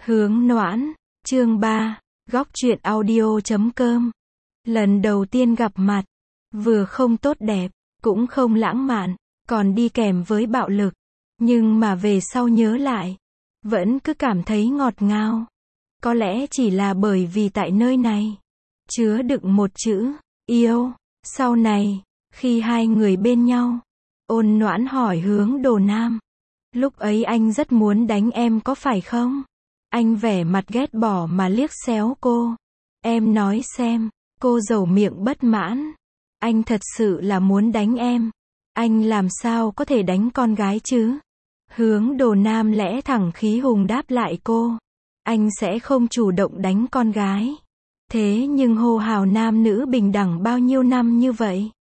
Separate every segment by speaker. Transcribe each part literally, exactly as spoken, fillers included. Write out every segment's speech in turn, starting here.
Speaker 1: Hướng Noãn, chương ba, góc truyện audio chấm com. Lần đầu tiên gặp mặt, vừa không tốt đẹp, cũng không lãng mạn, còn đi kèm với bạo lực. Nhưng mà về sau nhớ lại, vẫn cứ cảm thấy ngọt ngào. Có lẽ chỉ là bởi vì tại nơi này, chứa đựng một chữ, yêu. Sau này, khi hai người bên nhau, Ôn Noãn hỏi Hướng Đồ Nam. Lúc ấy anh rất muốn đánh em có phải không? Anh vẻ mặt ghét bỏ mà liếc xéo cô. Em nói xem, cô dầu miệng bất mãn. Anh thật sự là muốn đánh em. Anh làm sao có thể đánh con gái chứ? Hướng Đồ Nam lẽ thẳng khí hùng đáp lại cô. Anh sẽ không chủ động đánh con gái. Thế nhưng hô hào nam nữ bình đẳng bao nhiêu năm như vậy?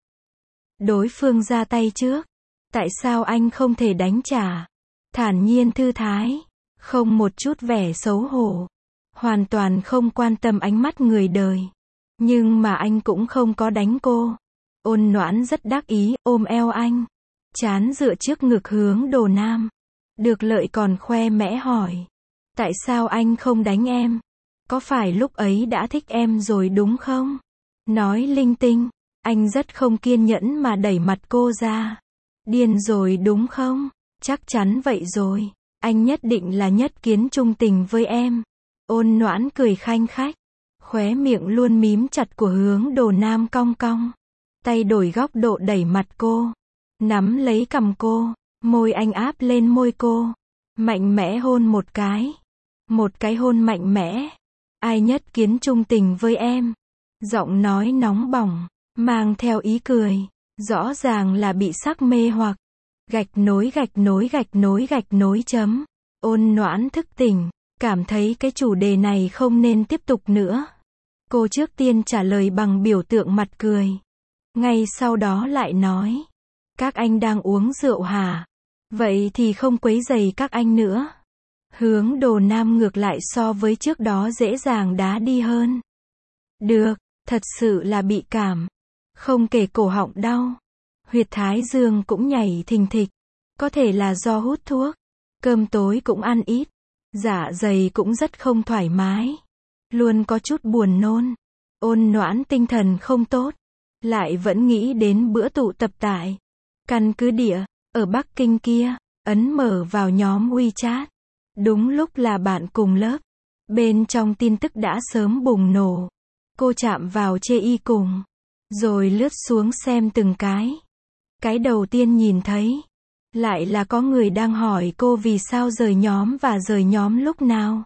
Speaker 1: Đối phương ra tay trước. Tại sao anh không thể đánh trả? Thản nhiên thư thái. Không một chút vẻ xấu hổ. Hoàn toàn không quan tâm ánh mắt người đời. Nhưng mà anh cũng không có đánh cô. Ôn Noãn rất đắc ý, ôm eo anh. Trán dựa trước ngực Hướng Đồ Nam. Được lợi còn khoe mẽ hỏi. Tại sao anh không đánh em? Có phải lúc ấy đã thích em rồi đúng không? Nói linh tinh. Anh rất không kiên nhẫn mà đẩy mặt cô ra. Điên rồi đúng không? Chắc chắn vậy rồi. Anh nhất định là nhất kiến trung tình với em. Ôn Noãn cười khanh khách. Khóe miệng luôn mím chặt của Hướng Đồ Nam cong cong. Tay đổi góc độ đẩy mặt cô. Nắm lấy cằm cô. Môi anh áp lên môi cô. Mạnh mẽ hôn một cái. Một cái hôn mạnh mẽ. Ai nhất kiến trung tình với em? Giọng nói nóng bỏng. Mang theo ý cười. Rõ ràng là bị sắc mê hoặc. Gạch nối gạch nối gạch nối gạch nối chấm. Ôn Noãn thức tỉnh. Cảm thấy cái chủ đề này không nên tiếp tục nữa. Cô trước tiên trả lời bằng biểu tượng mặt cười. Ngay sau đó lại nói. Các anh đang uống rượu hả? Vậy thì không quấy rầy các anh nữa. Hướng Đồ Nam ngược lại so với trước đó dễ dàng đá đi hơn. Được, thật sự là bị cảm. Không kể cổ họng đau. Huyệt thái dương cũng nhảy thình thịch. Có thể là do hút thuốc. Cơm tối cũng ăn ít. Dạ dày cũng rất không thoải mái. Luôn có chút buồn nôn. Ôn Noãn tinh thần không tốt. Lại vẫn nghĩ đến bữa tụ tập tại căn cứ địa, ở Bắc Kinh kia. Ấn mở vào nhóm WeChat. Đúng lúc là bạn cùng lớp. Bên trong tin tức đã sớm bùng nổ. Cô chạm vào chê y cùng. Rồi lướt xuống xem từng cái. Cái đầu tiên nhìn thấy. Lại là có người đang hỏi cô vì sao rời nhóm và rời nhóm lúc nào.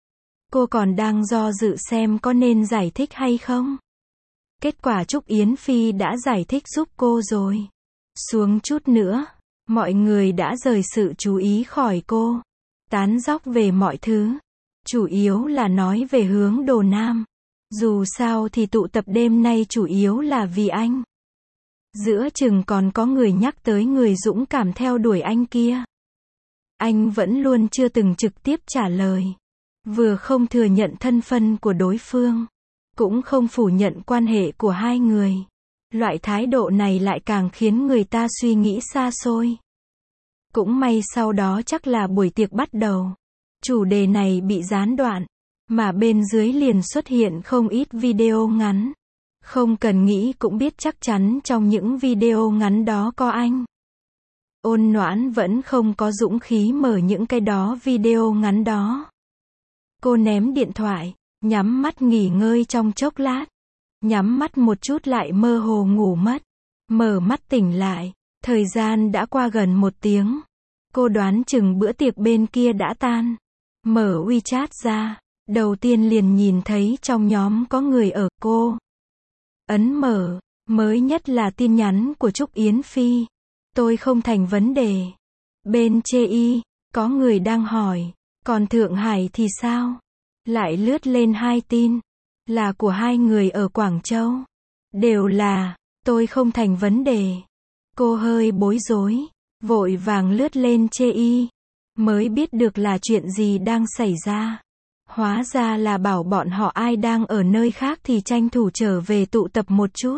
Speaker 1: Cô còn đang do dự xem có nên giải thích hay không. Kết quả Trúc Yến Phi đã giải thích giúp cô rồi. Xuống chút nữa. Mọi người đã rời sự chú ý khỏi cô. Tán dóc về mọi thứ. Chủ yếu là nói về Hướng Đồ Nam. Dù sao thì tụ tập đêm nay chủ yếu là vì anh. Giữa chừng còn có người nhắc tới người dũng cảm theo đuổi anh kia. Anh vẫn luôn chưa từng trực tiếp trả lời. Vừa không thừa nhận thân phận của đối phương. Cũng không phủ nhận quan hệ của hai người. Loại thái độ này lại càng khiến người ta suy nghĩ xa xôi. Cũng may sau đó chắc là buổi tiệc bắt đầu. Chủ đề này bị gián đoạn. Mà bên dưới liền xuất hiện không ít video ngắn. Không cần nghĩ cũng biết chắc chắn trong những video ngắn đó có anh. Ôn Noãn vẫn không có dũng khí mở những cái đó video ngắn đó. Cô ném điện thoại, nhắm mắt nghỉ ngơi trong chốc lát. Nhắm mắt một chút lại mơ hồ ngủ mất. Mở mắt tỉnh lại, thời gian đã qua gần một tiếng. Cô đoán chừng bữa tiệc bên kia đã tan. Mở WeChat ra, đầu tiên liền nhìn thấy trong nhóm có người ở cô. Ấn mở, mới nhất là tin nhắn của Trúc Yến Phi. Tôi không thành vấn đề. Bên chê y, có người đang hỏi, còn Thượng Hải thì sao? Lại lướt lên hai tin, là của hai người ở Quảng Châu. Đều là, tôi không thành vấn đề. Cô hơi bối rối, vội vàng lướt lên chê y. Mới biết được là chuyện gì đang xảy ra. Hóa ra là bảo bọn họ ai đang ở nơi khác thì tranh thủ trở về tụ tập một chút.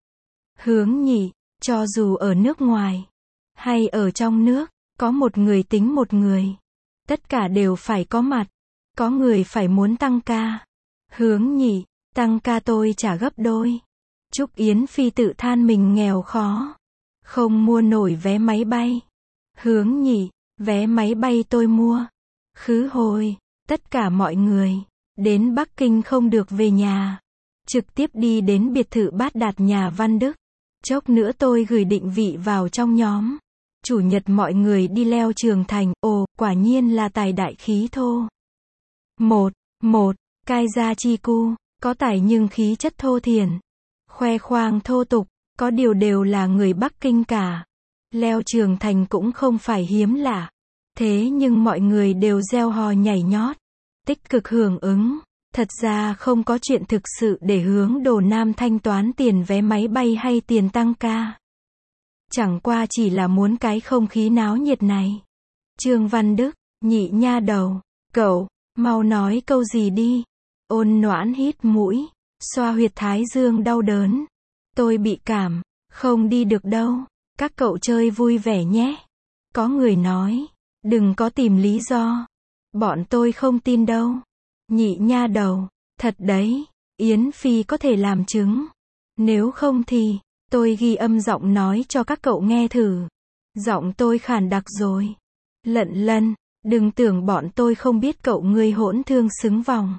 Speaker 1: Hướng nhỉ, cho dù ở nước ngoài, hay ở trong nước, có một người tính một người. Tất cả đều phải có mặt. có người phải muốn tăng ca. Hướng nhị, tăng ca tôi trả gấp đôi. Trúc Yến Phi tự than mình nghèo khó, không mua nổi vé máy bay. Hướng nhị, vé máy bay tôi mua. Khứ hồi, tất cả mọi người, đến Bắc Kinh không được về nhà. Trực tiếp đi đến biệt thự Bát Đạt nhà Văn Đức. Chốc nữa tôi gửi định vị vào trong nhóm. Chủ nhật mọi người đi leo Trường Thành, ồ, quả nhiên là tài đại khí thô. Một, một, Cai Gia Chi Cu, có tài nhưng khí chất thô thiển. Khoe khoang thô tục, có điều đều là người Bắc Kinh cả. Leo Trường Thành cũng không phải hiếm lạ. Thế nhưng mọi người đều reo hò nhảy nhót, tích cực hưởng ứng. Thật ra không có chuyện thực sự để Hướng Đồ Nam thanh toán tiền vé máy bay hay tiền tăng ca. Chẳng qua chỉ là muốn cái không khí náo nhiệt này. Trương Văn Đức, nhị nha đầu, cậu, mau nói câu gì đi. Ôn Noãn hít mũi, xoa huyệt thái dương đau đớn. Tôi bị cảm, không đi được đâu, các cậu chơi vui vẻ nhé. Có người nói, đừng có tìm lý do. Bọn tôi không tin đâu. Nhị nha đầu, thật đấy, Yến Phi có thể làm chứng. Nếu không thì, tôi ghi âm giọng nói cho các cậu nghe thử. Giọng tôi khàn đặc rồi. Lận Lân, đừng tưởng bọn tôi không biết cậu ngươi hỗn thương xứng vòng.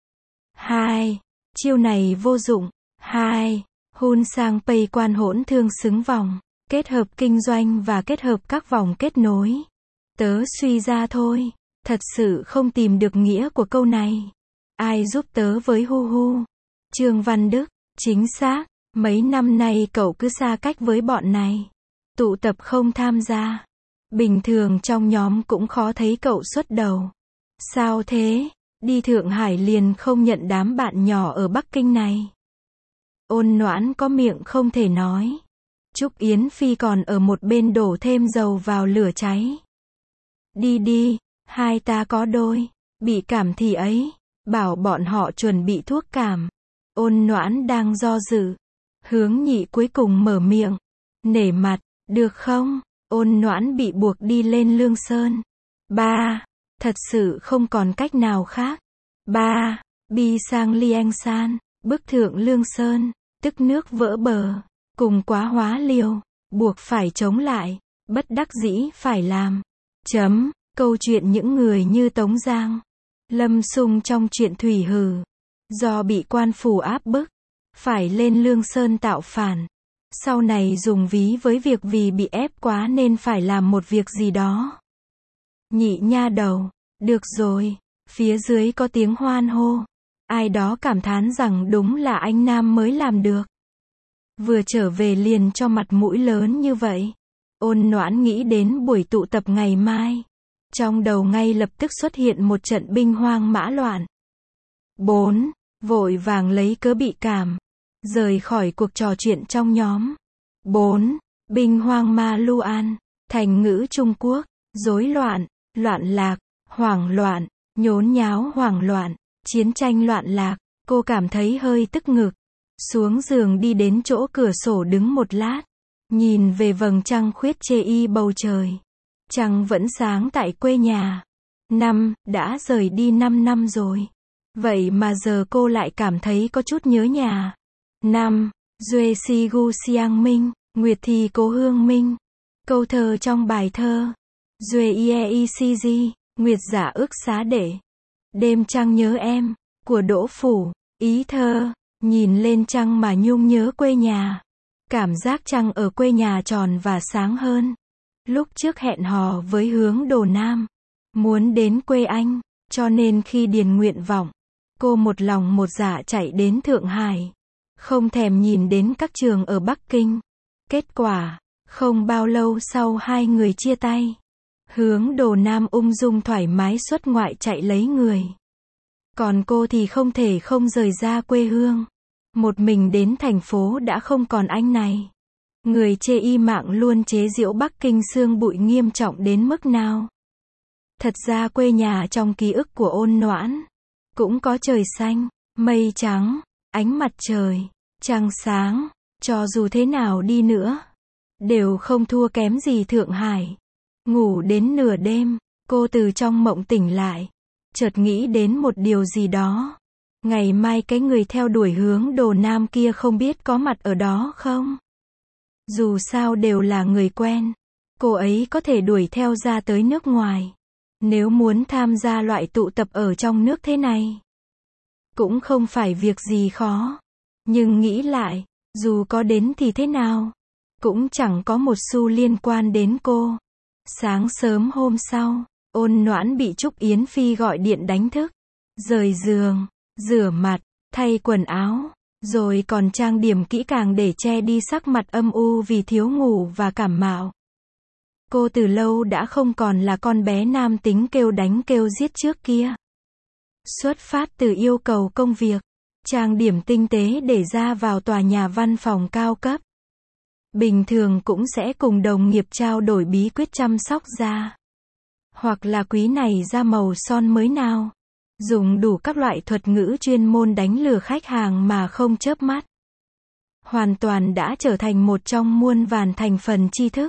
Speaker 1: Hai, chiêu này vô dụng. Hai, hun sang pay quan hỗn thương xứng vòng. Kết hợp kinh doanh và kết hợp các vòng kết nối. Tớ suy ra thôi. Thật sự không tìm được nghĩa của câu này. Ai giúp tớ với hu hu? Trương Văn Đức, chính xác, mấy năm nay cậu cứ xa cách với bọn này. Tụ tập không tham gia. Bình thường trong nhóm cũng khó thấy cậu xuất đầu. Sao thế? Đi Thượng Hải liền không nhận đám bạn nhỏ ở Bắc Kinh này. Ôn Noãn có miệng không thể nói. Trúc Yến Phi còn ở một bên đổ thêm dầu vào lửa cháy. Đi đi. Hai ta có đôi, bị cảm thì ấy, bảo bọn họ chuẩn bị thuốc cảm. Ôn Noãn đang do dự. Hướng nhị cuối cùng mở miệng. Nể mặt, được không? Ôn Noãn bị buộc đi lên Lương Sơn. Ba, thật sự không còn cách nào khác. Ba, bi sang Liêng San, bức thượng Lương Sơn, tức nước vỡ bờ, cùng quá hóa liều, buộc phải chống lại, bất đắc dĩ phải làm. Chấm. Câu chuyện những người như Tống Giang, Lâm Sung trong chuyện Thủy Hử, do bị quan phủ áp bức, phải lên Lương Sơn tạo phản. Sau này dùng ví với việc vì bị ép quá nên phải làm một việc gì đó. Nhị nha đầu, được rồi, phía dưới có tiếng hoan hô. Ai đó cảm thán rằng đúng là anh Nam mới làm được. Vừa trở về liền cho mặt mũi lớn như vậy. Ôn Noãn nghĩ đến buổi tụ tập ngày mai. Trong đầu ngay lập tức xuất hiện một trận binh hoang mã loạn. Bốn, vội vàng lấy cớ bị cảm, rời khỏi cuộc trò chuyện trong nhóm. Bốn, binh hoang ma lu an, thành ngữ Trung Quốc, rối loạn, loạn lạc, hoảng loạn, nhốn nháo hoảng loạn, chiến tranh loạn lạc. Cô cảm thấy hơi tức ngực. Xuống giường đi đến chỗ cửa sổ đứng một lát. Nhìn về vầng trăng khuyết chê y bầu trời. Trăng vẫn sáng tại quê nhà. Năm, đã rời đi năm năm rồi. Vậy mà giờ cô lại cảm thấy có chút nhớ nhà. Năm, Duy Si Gu Xiang Minh, Nguyệt Thì Cố Hương Minh. Câu thơ trong bài thơ. Duy Ie I Si Di, Nguyệt Giả Ước Xá Để. Đêm trăng nhớ em, của Đỗ Phủ. Ý thơ, nhìn lên trăng mà nhung nhớ quê nhà. Cảm giác trăng ở quê nhà tròn và sáng hơn. Lúc trước hẹn hò với Hướng Đồ Nam, muốn đến quê anh, cho nên khi điền nguyện vọng, cô một lòng một dạ chạy đến Thượng Hải, không thèm nhìn đến các trường ở Bắc Kinh. Kết quả, không bao lâu sau hai người chia tay. Hướng Đồ Nam ung dung thoải mái xuất ngoại chạy lấy người. Còn cô thì không thể không rời ra quê hương. Một mình đến thành phố đã không còn anh này. Người chê y mạng luôn chế giễu Bắc Kinh sương bụi nghiêm trọng đến mức nào. Thật ra quê nhà trong ký ức của Ôn Noãn cũng có trời xanh, mây trắng, ánh mặt trời, trăng sáng. Cho dù thế nào đi nữa, đều không thua kém gì Thượng Hải. Ngủ đến nửa đêm, cô từ trong mộng tỉnh lại. chợt nghĩ đến một điều gì đó. Ngày mai cái người theo đuổi hướng Đồ Nam kia không biết có mặt ở đó không? Dù sao đều là người quen. Cô ấy có thể đuổi theo ra tới nước ngoài. Nếu muốn tham gia loại tụ tập ở trong nước thế này, cũng không phải việc gì khó. Nhưng nghĩ lại, dù có đến thì thế nào? Cũng chẳng có một xu liên quan đến cô. Sáng sớm hôm sau, Ôn Noãn bị Trúc Yến Phi gọi điện đánh thức. Rời giường, rửa mặt, thay quần áo, rồi còn trang điểm kỹ càng để che đi sắc mặt âm u vì thiếu ngủ và cảm mạo. Cô từ lâu đã không còn là con bé nam tính kêu đánh kêu giết trước kia. Xuất phát từ yêu cầu công việc, trang điểm tinh tế để ra vào tòa nhà văn phòng cao cấp. Bình thường cũng sẽ cùng đồng nghiệp trao đổi bí quyết chăm sóc da. Hoặc là quý này da màu son mới nào. Dùng đủ các loại thuật ngữ chuyên môn đánh lừa khách hàng mà không chớp mắt. Hoàn toàn đã trở thành một trong muôn vàn thành phần tri thức.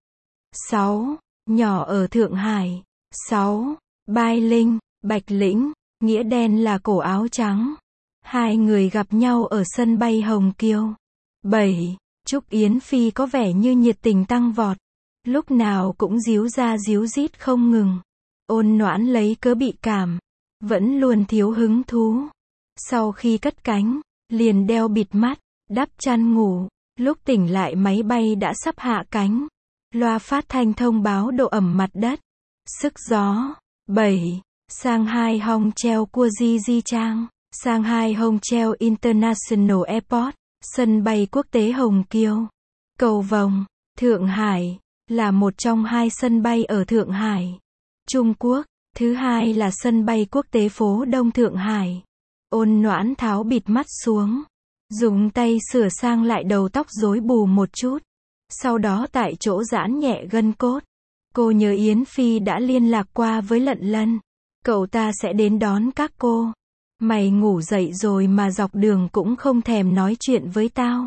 Speaker 1: sáu. Nhỏ ở Thượng Hải. sáu. Bai Linh, Bạch Lĩnh, nghĩa đen là cổ áo trắng. Hai người gặp nhau ở sân bay Hồng Kiều. bảy. Trúc Yến Phi có vẻ như nhiệt tình tăng vọt. Lúc nào cũng díu ra díu dít không ngừng. Ôn Noãn lấy cớ bị cảm. Vẫn luôn thiếu hứng thú. Sau khi cất cánh, liền đeo bịt mắt, đắp chăn ngủ. Lúc tỉnh lại máy bay đã sắp hạ cánh. Loa phát thanh thông báo độ ẩm mặt đất. Sức gió. bảy. Shanghai Hongqiao Cuoji Di Trang. Shanghai Hongqiao International Airport. Sân bay quốc tế Hồng Kiều. Cầu Vồng, Thượng Hải, là một trong hai sân bay ở Thượng Hải, Trung Quốc. Thứ hai là sân bay quốc tế phố Đông Thượng Hải. Ôn Noãn tháo bịt mắt xuống. Dùng tay sửa sang lại đầu tóc rối bù một chút. Sau đó tại chỗ giãn nhẹ gân cốt. Cô nhớ Yến Phi đã liên lạc qua với Lận Lân. Cậu ta sẽ đến đón các cô. Mày ngủ dậy rồi mà dọc đường cũng không thèm nói chuyện với tao.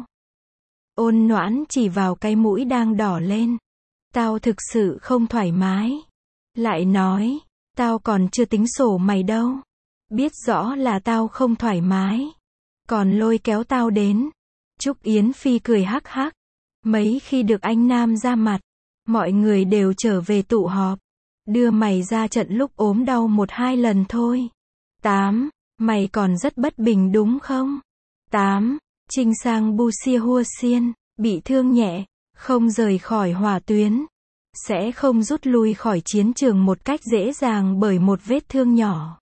Speaker 1: Ôn Noãn chỉ vào cái mũi đang đỏ lên. Tao thực sự không thoải mái. Lại nói, tao còn chưa tính sổ mày đâu. Biết rõ là tao không thoải mái. Còn lôi kéo tao đến. Trúc Yến Phi cười hắc hắc. Mấy khi được anh Nam ra mặt, mọi người đều trở về tụ họp. Đưa mày ra trận lúc ốm đau một hai lần thôi. tám. Mày còn rất bất bình đúng không? tám. Trinh sang Busia Hua Xiên, bị thương nhẹ, không rời khỏi hỏa tuyến. Sẽ không rút lui khỏi chiến trường một cách dễ dàng bởi một vết thương nhỏ.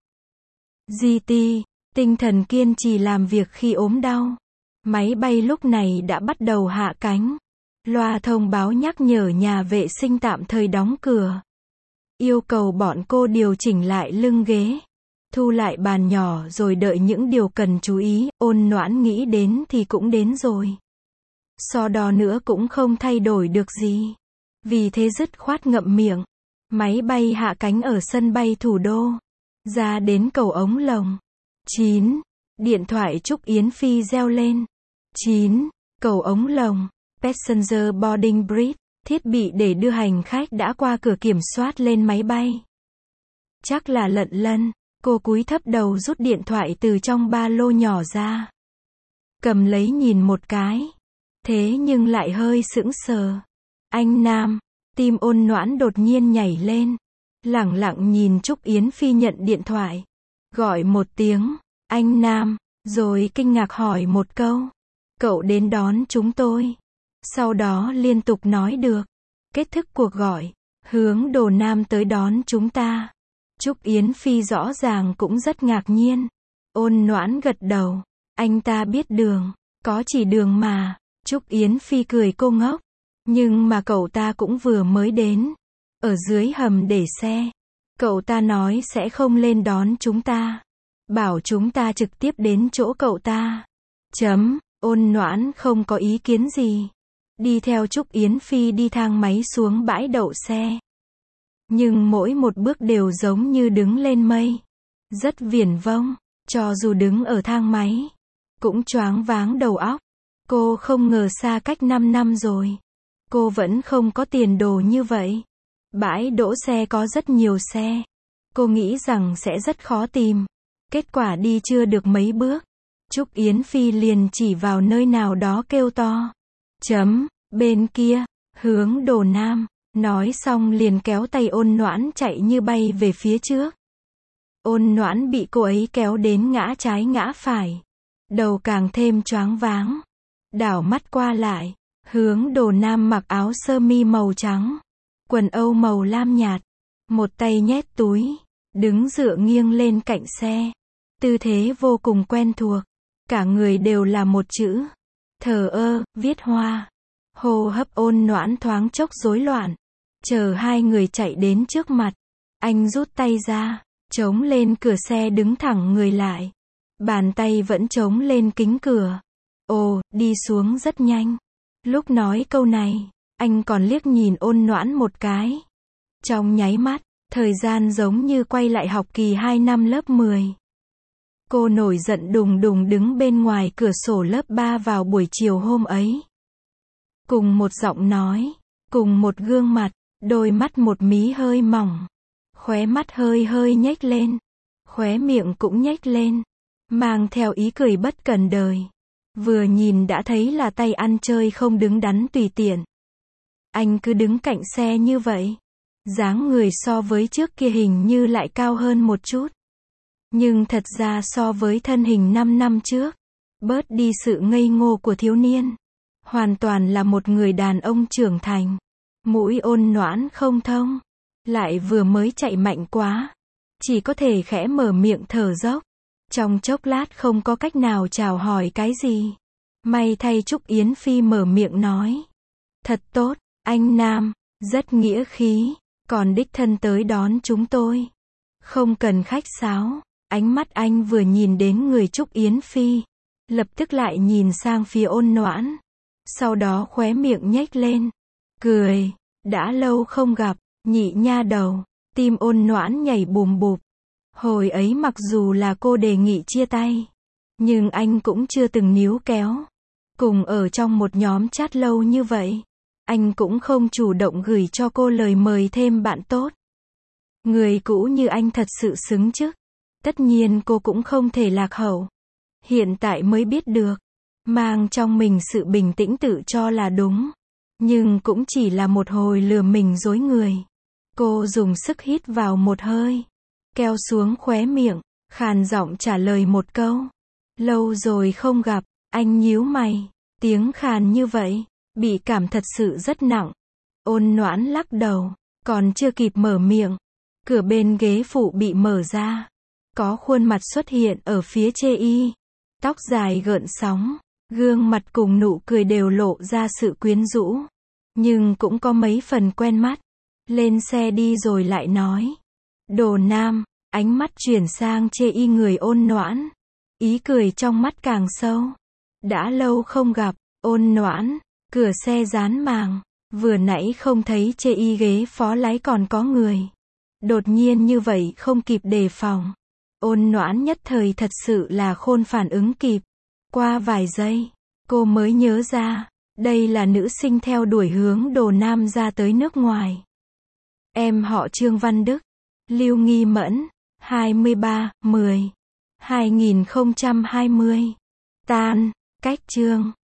Speaker 1: giê tê, tinh thần kiên trì làm việc khi ốm đau. Máy bay lúc này đã bắt đầu hạ cánh. Loa thông báo nhắc nhở nhà vệ sinh tạm thời đóng cửa. Yêu cầu bọn cô điều chỉnh lại lưng ghế. Thu lại bàn nhỏ rồi đợi những điều cần chú ý. Ôn Noãn nghĩ đến thì cũng đến rồi. So đo nữa cũng không thay đổi được gì. Vì thế dứt khoát ngậm miệng. Máy bay hạ cánh ở sân bay thủ đô. Ra đến cầu ống lồng. chín. Điện thoại Trúc Yến Phi reo lên. chín. Cầu ống lồng. Passenger boarding bridge. Thiết bị để đưa hành khách đã qua cửa kiểm soát lên máy bay. Chắc là Lận Lân. Cô cúi thấp đầu rút điện thoại từ trong ba lô nhỏ ra. Cầm lấy nhìn một cái. Thế nhưng lại hơi sững sờ. Anh Nam. Tim Ôn Noãn đột nhiên nhảy lên. Lẳng lặng nhìn Trúc Yến Phi nhận điện thoại. Gọi một tiếng. Anh Nam. Rồi kinh ngạc hỏi một câu. Cậu đến đón chúng tôi. Sau đó liên tục nói được. Kết thúc cuộc gọi. Hướng Đồ Nam tới đón chúng ta. Trúc Yến Phi rõ ràng cũng rất ngạc nhiên. Ôn Noãn gật đầu. Anh ta biết đường. Có chỉ đường mà. Trúc Yến Phi cười cô ngốc. Nhưng mà cậu ta cũng vừa mới đến. Ở dưới hầm để xe. Cậu ta nói sẽ không lên đón chúng ta. Bảo chúng ta trực tiếp đến chỗ cậu ta. Chấm. Ôn Noãn không có ý kiến gì. Đi theo Trúc Yến Phi đi thang máy xuống bãi đậu xe. Nhưng mỗi một bước đều giống như đứng lên mây. Rất viển vông. Cho dù đứng ở thang máy. Cũng choáng váng đầu óc. Cô không ngờ xa cách năm năm rồi. Cô vẫn không có tiền đồ như vậy. Bãi đỗ xe có rất nhiều xe. Cô nghĩ rằng sẽ rất khó tìm. Kết quả đi chưa được mấy bước, Trúc Yến Phi liền chỉ vào nơi nào đó kêu to. Chấm, bên kia, hướng Đồ Nam. Nói xong liền kéo tay Ôn Noãn chạy như bay về phía trước. Ôn Noãn bị cô ấy kéo đến ngã trái ngã phải. Đầu càng thêm choáng váng. Đảo mắt qua lại. Hướng Đồ Nam mặc áo sơ mi màu trắng. Quần âu màu lam nhạt. Một tay nhét túi. Đứng dựa nghiêng lên cạnh xe. Tư thế vô cùng quen thuộc. Cả người đều là một chữ. Thờ ơ, viết hoa. Hô hấp Ôn Noãn thoáng chốc rối loạn. Chờ hai người chạy đến trước mặt. Anh rút tay ra. Chống lên cửa xe đứng thẳng người lại. Bàn tay vẫn chống lên kính cửa. Ồ, đi xuống rất nhanh. Lúc nói câu này, anh còn liếc nhìn Ôn Noãn một cái. Trong nháy mắt, thời gian giống như quay lại học kỳ hai năm lớp mười. Cô nổi giận đùng đùng đứng bên ngoài cửa sổ lớp ba vào buổi chiều hôm ấy. Cùng một giọng nói, cùng một gương mặt, đôi mắt một mí hơi mỏng. Khóe mắt hơi hơi nhếch lên. Khóe miệng cũng nhếch lên. Mang theo ý cười bất cần đời. Vừa nhìn đã thấy là tay ăn chơi không đứng đắn tùy tiện. Anh cứ đứng cạnh xe như vậy. Dáng người so với trước kia hình như lại cao hơn một chút. Nhưng thật ra so với thân hình năm năm trước, bớt đi sự ngây ngô của thiếu niên. Hoàn toàn là một người đàn ông trưởng thành. Mũi Ôn Noãn không thông. Lại vừa mới chạy mạnh quá. Chỉ có thể khẽ mở miệng thở dốc. Trong chốc lát không có cách nào chào hỏi cái gì. May thay Trúc Yến Phi mở miệng nói. Thật tốt, anh Nam, rất nghĩa khí, còn đích thân tới đón chúng tôi. Không cần khách sáo. Ánh mắt anh vừa nhìn đến người Trúc Yến Phi, lập tức lại nhìn sang phía Ôn Noãn. Sau đó khóe miệng nhếch lên. Cười, đã lâu không gặp, nhị nha đầu. Tim Ôn Noãn nhảy bùm bụp. Hồi ấy mặc dù là cô đề nghị chia tay, nhưng anh cũng chưa từng níu kéo. Cùng ở trong một nhóm chat lâu như vậy, anh cũng không chủ động gửi cho cô lời mời thêm bạn tốt. Người cũ như anh thật sự xứng chức. Tất nhiên cô cũng không thể lạc hậu. Hiện tại mới biết được, mang trong mình sự bình tĩnh tự cho là đúng. Nhưng cũng chỉ là một hồi lừa mình dối người. Cô dùng sức hít vào một hơi. Keo xuống khóe miệng, khàn giọng trả lời một câu. Lâu rồi không gặp, anh nhíu mày. Tiếng khàn như vậy, bị cảm thật sự rất nặng. Ôn Noãn lắc đầu, còn chưa kịp mở miệng. Cửa bên ghế phụ bị mở ra. Có khuôn mặt xuất hiện ở phía chê y. Tóc dài gợn sóng. Gương mặt cùng nụ cười đều lộ ra sự quyến rũ. Nhưng cũng có mấy phần quen mắt. Lên xe đi rồi lại nói. Đồ Nam, ánh mắt chuyển sang chê y người Ôn Noãn. Ý cười trong mắt càng sâu. Đã lâu không gặp, Ôn Noãn. Cửa xe dán màng. Vừa nãy không thấy chê y ghế phó lái còn có người. Đột nhiên như vậy không kịp đề phòng. Ôn Noãn nhất thời thật sự là khôn phản ứng kịp. Qua vài giây, cô mới nhớ ra, đây là nữ sinh theo đuổi hướng Đồ Nam ra tới nước ngoài. Em họ Trương Văn Đức, Lưu Nghi Mẫn, hai mươi ba, mười, hai nghìn không trăm hai mươi. Tan, cách chương.